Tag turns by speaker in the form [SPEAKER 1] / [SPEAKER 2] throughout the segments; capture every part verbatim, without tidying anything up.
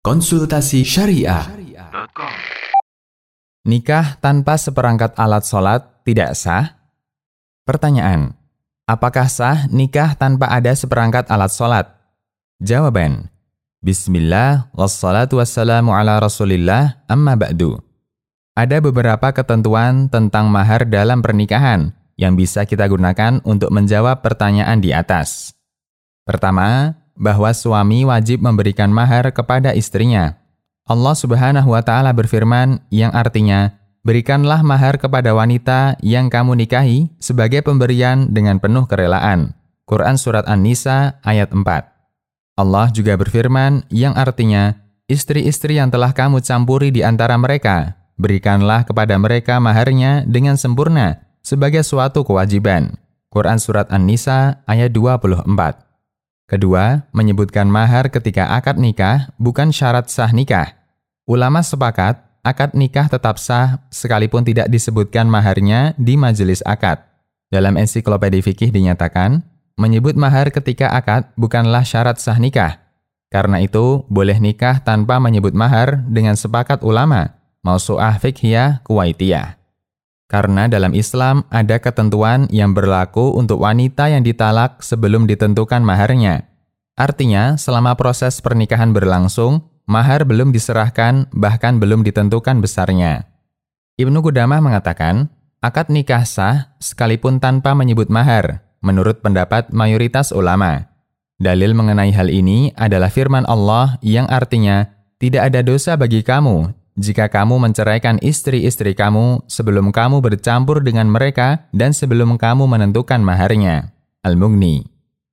[SPEAKER 1] Konsultasi Syariah.
[SPEAKER 2] Nikah tanpa seperangkat alat sholat tidak sah? Pertanyaan: apakah sah nikah tanpa ada seperangkat alat sholat? Jawaban: Bismillah, wassalatu wassalamu ala rasulillah, amma ba'du. Ada beberapa ketentuan tentang mahar dalam pernikahan yang bisa kita gunakan untuk menjawab pertanyaan di atas. Pertama, bahwa suami wajib memberikan mahar kepada istrinya. Allah Subhanahu wa Ta'ala berfirman yang artinya, berikanlah mahar kepada wanita yang kamu nikahi sebagai pemberian dengan penuh kerelaan. Quran Surat An-Nisa ayat empat. Allah juga berfirman yang artinya, istri-istri yang telah kamu campuri di antara mereka, berikanlah kepada mereka maharnya dengan sempurna sebagai suatu kewajiban. Quran Surat An-Nisa ayat dua puluh empat. Kedua, menyebutkan mahar ketika akad nikah bukan syarat sah nikah. Ulama sepakat, akad nikah tetap sah sekalipun tidak disebutkan maharnya di majelis akad. Dalam ensiklopedi fikih dinyatakan, menyebut mahar ketika akad bukanlah syarat sah nikah. Karena itu, boleh nikah tanpa menyebut mahar dengan sepakat ulama, Mausu'ah Fiqhiyah Kuwaitiyah. Karena dalam Islam ada ketentuan yang berlaku untuk wanita yang ditalak sebelum ditentukan maharnya. Artinya, selama proses pernikahan berlangsung, mahar belum diserahkan, bahkan belum ditentukan besarnya. Ibnu Qudamah mengatakan, akad nikah sah sekalipun tanpa menyebut mahar, menurut pendapat mayoritas ulama. Dalil mengenai hal ini adalah firman Allah yang artinya, tidak ada dosa bagi kamu jika kamu menceraikan istri-istri kamu sebelum kamu bercampur dengan mereka dan sebelum kamu menentukan maharnya. Al-Mughni.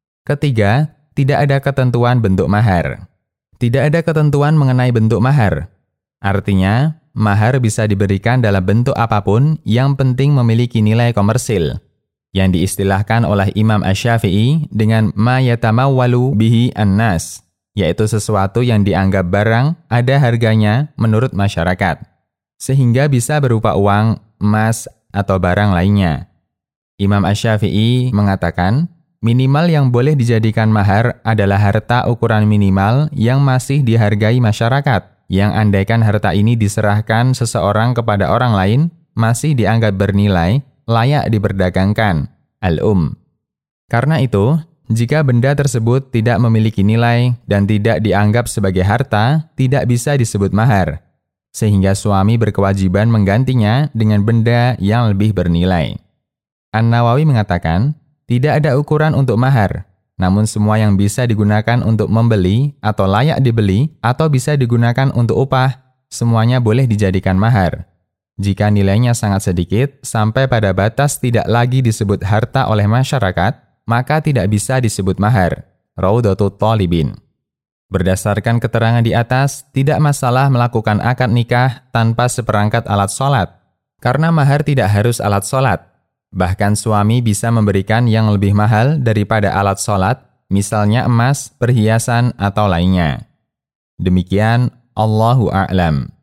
[SPEAKER 2] Ketiga, tidak ada ketentuan bentuk mahar. Tidak ada ketentuan mengenai bentuk mahar. Artinya, mahar bisa diberikan dalam bentuk apapun yang penting memiliki nilai komersil, yang diistilahkan oleh Imam Asy-Syafi'i dengan ma yatamawwalu bihi an-nas, yaitu sesuatu yang dianggap barang ada harganya menurut masyarakat, sehingga bisa berupa uang, emas, atau barang lainnya. Imam Asy-Syafi'i mengatakan, minimal yang boleh dijadikan mahar adalah harta ukuran minimal yang masih dihargai masyarakat, yang andaikan harta ini diserahkan seseorang kepada orang lain, masih dianggap bernilai, layak diperdagangkan. Al-Um. Karena itu, jika benda tersebut tidak memiliki nilai dan tidak dianggap sebagai harta, tidak bisa disebut mahar, sehingga suami berkewajiban menggantinya dengan benda yang lebih bernilai. An-Nawawi mengatakan, tidak ada ukuran untuk mahar, namun semua yang bisa digunakan untuk membeli atau layak dibeli atau bisa digunakan untuk upah, semuanya boleh dijadikan mahar. Jika nilainya sangat sedikit, sampai pada batas tidak lagi disebut harta oleh masyarakat, maka tidak bisa disebut mahar. Raudhatut Thalibin. Berdasarkan keterangan di atas, tidak masalah melakukan akad nikah tanpa seperangkat alat sholat, karena mahar tidak harus alat sholat. Bahkan suami bisa memberikan yang lebih mahal daripada alat sholat, misalnya emas, perhiasan, atau lainnya. Demikian, Allahu a'lam.